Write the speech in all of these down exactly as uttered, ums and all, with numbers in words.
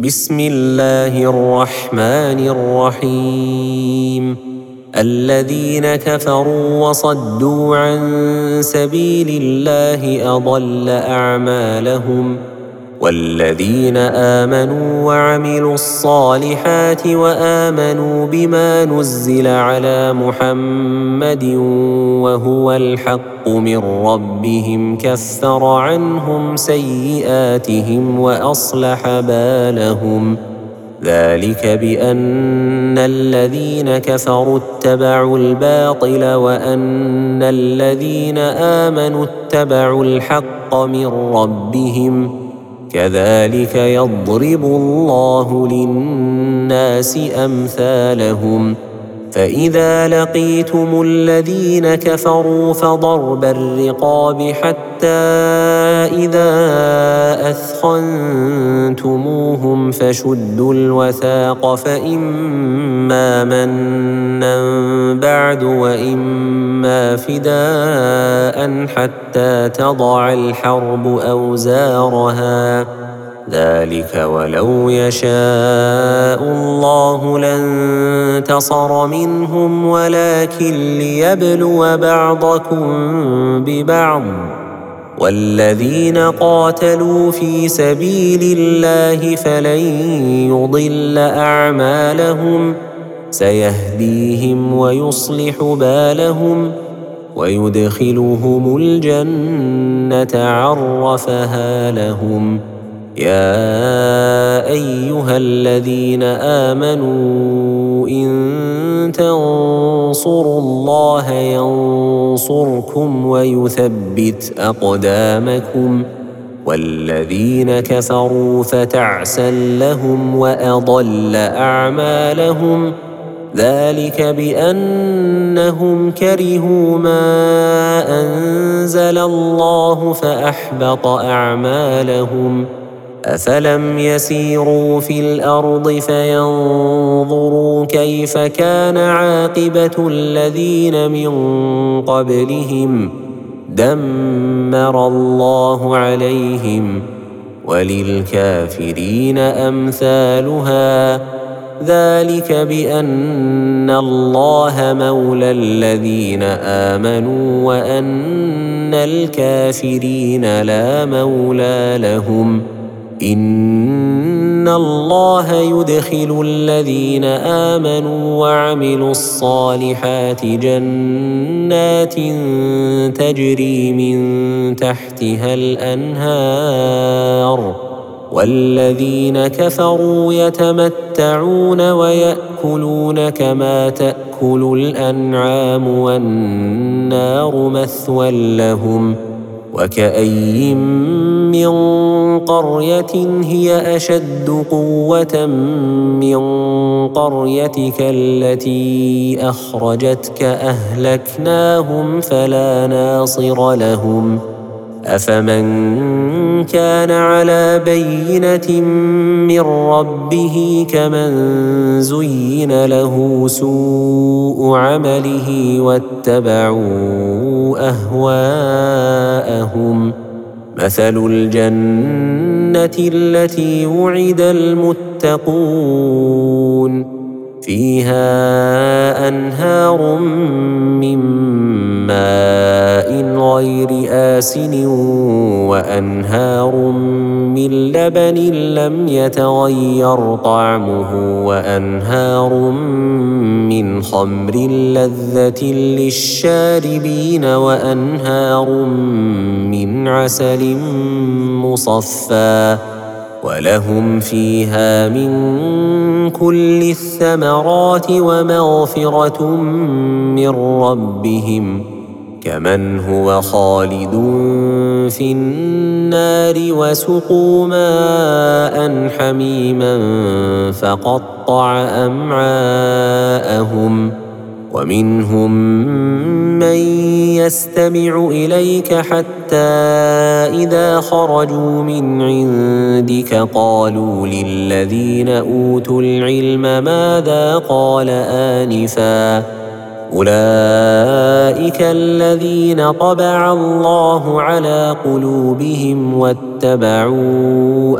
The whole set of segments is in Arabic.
بسم الله الرحمن الرحيم الذين كفروا وصدوا عن سبيل الله أضل أعمالهم والذين آمنوا وعملوا الصالحات وآمنوا بما نزل على محمد وهو الحق من ربهم كفر عنهم سيئاتهم وأصلح بالهم ذلك بأن الذين كفروا اتبعوا الباطل وأن الذين آمنوا اتبعوا الحق من ربهم كذلك يضرب الله للناس أمثالهم فإذا لقيتم الذين كفروا فضرب الرقاب حتى إذا أثخنتموهم فشدوا الوثاق فإما منا بعد وإما فداء حتى تضع الحرب أوزارها ذلك ولو يشاء الله لانتصر منهم ولكن ليبلو بعضكم ببعض والذين قاتلوا في سبيل الله فلن يضل أعمالهم سيهديهم ويصلح بالهم ويدخلهم الجنة عرفها لهم يا أيها الذين آمنوا إن تنصروا الله ينصركم ويثبت أقدامكم والذين كفروا فتعسا لهم وأضل أعمالهم ذلك بأنهم كرهوا ما أنزل الله فأحبط أعمالهم أفلم يسيروا في الأرض فينظروا كيف كان عاقبة الذين من قبلهم دمر الله عليهم وللكافرين أمثالها ذلك بأن الله مولى الذين آمنوا وأن الكافرين لا مولى لهم إن الله يدخل الذين آمنوا وعملوا الصالحات جنات تجري من تحتها الأنهار والذين كفروا يتمتعون ويأكلون كما تأكل الأنعام والنار مثوى لهم وكأي من قرية هي أشد قوة من قريتك التي أخرجتك أهلكناهم فلا ناصر لهم أفمن كان على بينة من ربه كمن زين له سوء عمله واتبعوا أهواءهم مثل الجنة التي وعد المتقون فيها أنهار من ماء غير آسن وأنهار من لبن لم يتغير طعمه وأنهار من خمر لذة للشاربين وأنهار من عسل مصفى ولهم فيها من كل الثمرات ومغفرة من ربهم كمن هو خالد في النار وسقوا ماء حميما فقطع أمعاءهم ومنهم من يستمع إليك حتى إذا خرجوا من عندك قالوا للذين أوتوا العلم ماذا قال آنفا أولئك الذين طبع الله على قلوبهم واتبعوا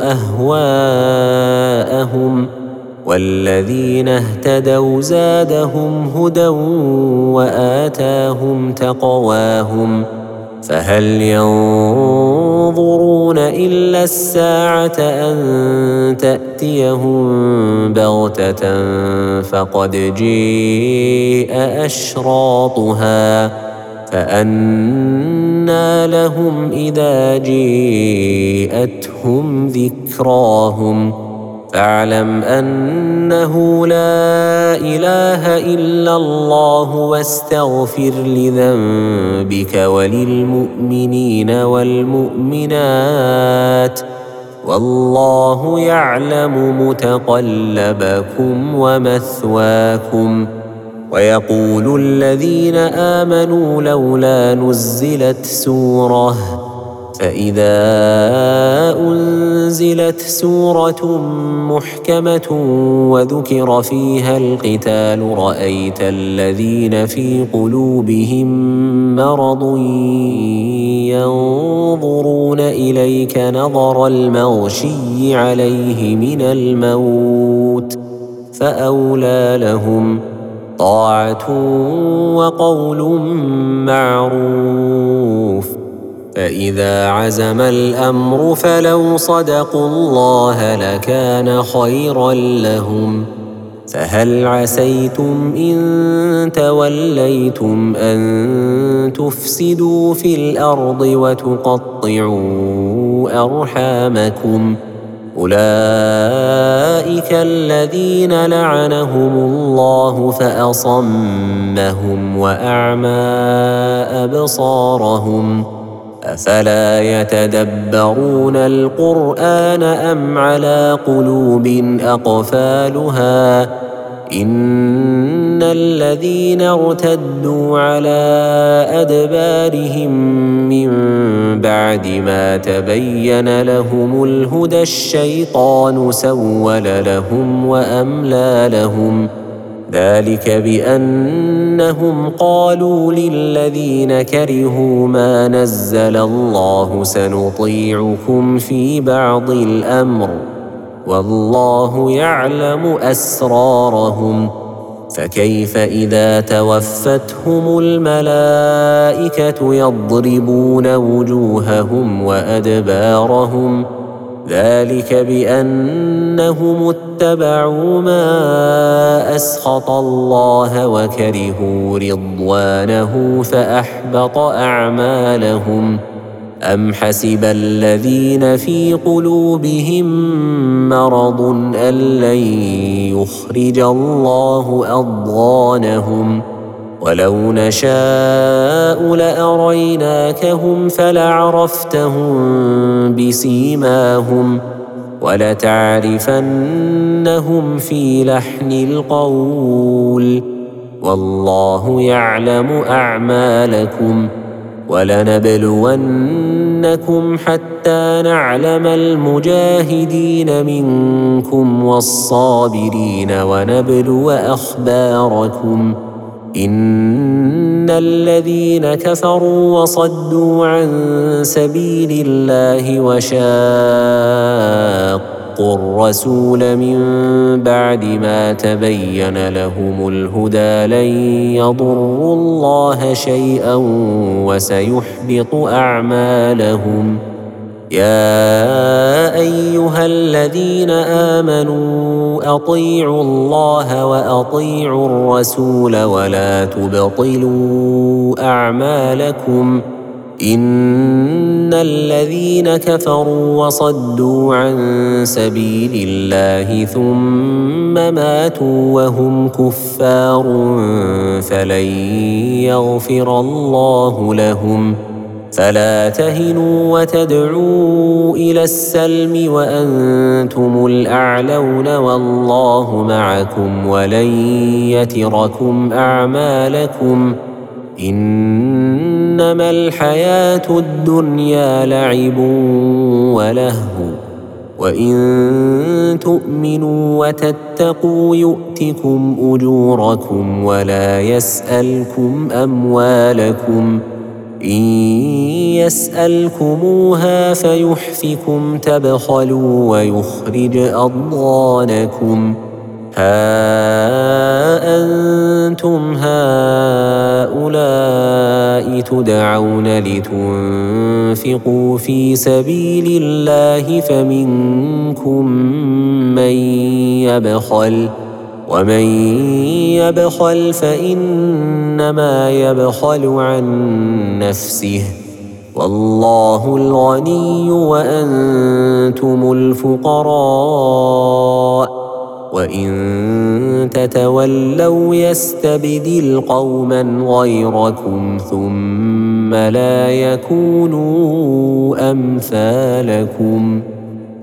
أهواءهم، والذين اهتدوا زادهم هدى وآتاهم تقواهم. فهل ينظرون إلا الساعة أن تأتيهم بغتة فقد جيء أشراطها، فأنى لهم إذا جيءتهم ذكراهم. فاعلم أنه لا إله إلا الله واستغفر لذنبك وللمؤمنين والمؤمنات، والله يعلم متقلبكم ومثواكم. ويقول الذين آمنوا لولا نزلت سورة، فإذا أنزلت سورة محكمة وذكر فيها القتال رأيت الذين في قلوبهم مرض ينظرون إليك نظر المغشي عليه من الموت، فأولى لهم طاعة وقول معروف. فإذا عزم الأمر فلو صدقوا الله لكان خيرا لهم. فهل عسيتم إن توليتم أن تفسدوا في الأرض وتقطعوا أرحامكم؟ أولئك الذين لعنهم الله فأصمهم وأعمى أبصارهم. أفلا يتدبرون القرآن أم على قلوب أقفالها؟ إن الذين ارتدوا على أدبارهم من بعد ما تبين لهم الهدى الشيطان سول لهم وأملى لهم، ذلك بأنهم قالوا للذين كرهوا ما نزل الله سنطيعكم في بعض الأمر، والله يعلم أسرارهم. فكيف إذا توفتهم الملائكة يضربون وجوههم وأدبارهم؟ ذلك بأنهم اتبعوا ما أسخط الله وكرهوا رضوانه فأحبط أعمالهم. أم حسب الذين في قلوبهم مرض أن لن يخرج الله أضغانهم؟ ولو نشاء لأريناكهم فلعرفتهم بسيماهم ولتعرفنهم في لحن القول، والله يعلم أعمالكم. ولنبلونكم حتى نعلم المجاهدين منكم والصابرين ونبلو أخباركم. إن الذين كفروا وصدوا عن سبيل الله وشاقوا الرسول من بعد ما تبين لهم الهدى لن يضروا الله شيئا وسيحبط أعمالهم. يا أيها الذين آمنوا أطيعوا الله وأطيعوا الرسول ولا تبطلوا أعمالكم. إن الذين كفروا وصدوا عن سبيل الله ثم ماتوا وهم كفار فلن يغفر الله لهم. فلا تهنوا وتدعوا إلى السلم وأنتم الأعلون والله معكم ولن يتركم أعمالكم. إنما الحياة الدنيا لعب ولهو وإن تؤمنوا وتتقوا يؤتكم أجوركم ولا يسألكم أموالكم إن يسألكموها فيحفكم تبخلوا ويخرج أضغانكم ها أنتم هؤلاء تدعون لتنفقوا في سبيل الله فمنكم من يبخل ومن يبخل فإنما يبخل عن نفسه والله الغني وأنتم الفقراء وإن تتولوا يستبدل قوما غيركم ثم لا يكونوا أمثالكم